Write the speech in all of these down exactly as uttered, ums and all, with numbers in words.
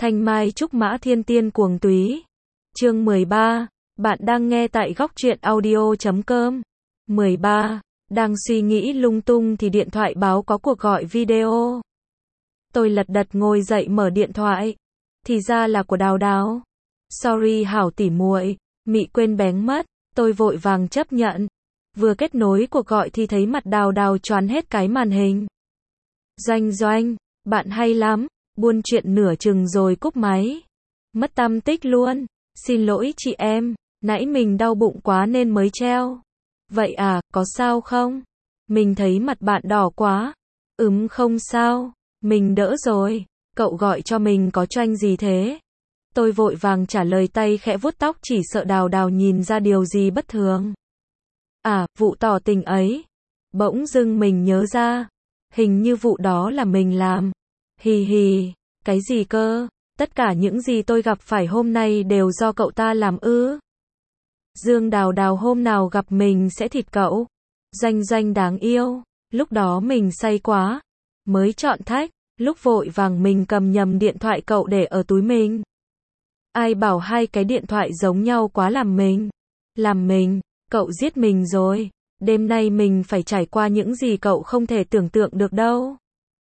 Thanh Mai Trúc Mã Thiên Tiên Cuồng Túy. Chương mười ba. Bạn đang nghe tại góc truyện audio chấm com. mười ba. Đang suy nghĩ lung tung thì điện thoại báo có cuộc gọi video. Tôi lật đật ngồi dậy mở điện thoại. Thì ra là của Đào Đào. Sorry hảo tỉ muội, mị quên bén mất. Tôi vội vàng chấp nhận. Vừa kết nối cuộc gọi thì thấy mặt Đào Đào choán hết cái màn hình. Doanh Doanh, bạn hay lắm. Buôn chuyện nửa chừng rồi cúp máy. Mất tăm tích luôn. Xin lỗi chị em, nãy mình đau bụng quá nên mới treo. Vậy à, có sao không? Mình thấy mặt bạn đỏ quá. Ừm không sao, mình đỡ rồi. Cậu gọi cho mình có choanh gì thế? Tôi vội vàng trả lời tay khẽ vuốt tóc chỉ sợ Đào Đào nhìn ra điều gì bất thường. À, vụ tỏ tình ấy. Bỗng dưng mình nhớ ra. Hình như vụ đó là mình làm. Hì hì, cái gì cơ? Tất cả những gì tôi gặp phải hôm nay đều do cậu ta làm ư? Dương Đào Đào hôm nào gặp mình sẽ thịt cậu. Doanh Doanh đáng yêu. Lúc đó mình say quá. Mới chọn thách. Lúc vội vàng mình cầm nhầm điện thoại cậu để ở túi mình. Ai bảo hai cái điện thoại giống nhau quá làm mình. Làm mình, cậu giết mình rồi. Đêm nay mình phải trải qua những gì cậu không thể tưởng tượng được đâu.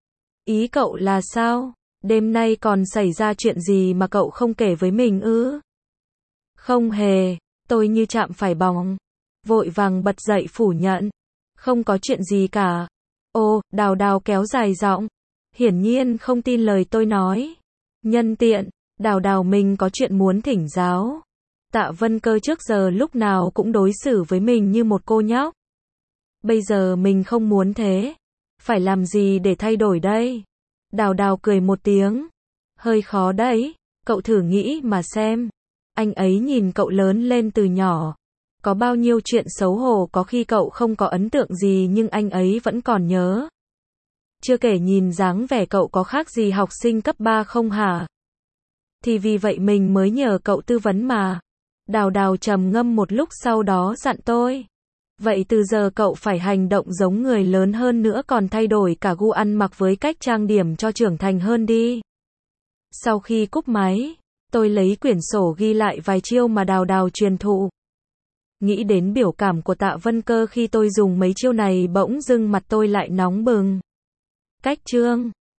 Ý cậu là sao? Đêm nay còn xảy ra chuyện gì mà cậu không kể với mình ư? Không hề, tôi như chạm phải bóng. Vội vàng bật dậy phủ nhận. Không có chuyện gì cả. Ô, Đào Đào kéo dài giọng. Hiển nhiên không tin lời tôi nói. Nhân tiện, Đào Đào mình có chuyện muốn thỉnh giáo. Tạ Vân Cơ trước giờ lúc nào cũng đối xử với mình như một cô nhóc. Bây giờ mình không muốn thế. Phải làm gì để thay đổi đây? Đào Đào cười một tiếng. Hơi khó đấy, cậu thử nghĩ mà xem. Anh ấy nhìn cậu lớn lên từ nhỏ. Có bao nhiêu chuyện xấu hổ có khi cậu không có ấn tượng gì nhưng anh ấy vẫn còn nhớ. Chưa kể nhìn dáng vẻ cậu có khác gì học sinh cấp ba không hả? Thì vì vậy mình mới nhờ cậu tư vấn mà. Đào Đào trầm ngâm một lúc sau đó dặn tôi. Vậy từ giờ cậu phải hành động giống người lớn hơn nữa còn thay đổi cả gu ăn mặc với cách trang điểm cho trưởng thành hơn đi. Sau khi cúp máy, tôi lấy quyển sổ ghi lại vài chiêu mà Đào Đào truyền thụ. Nghĩ đến biểu cảm của Tạ Vân Cơ khi tôi dùng mấy chiêu này bỗng dưng mặt tôi lại nóng bừng. Cách chương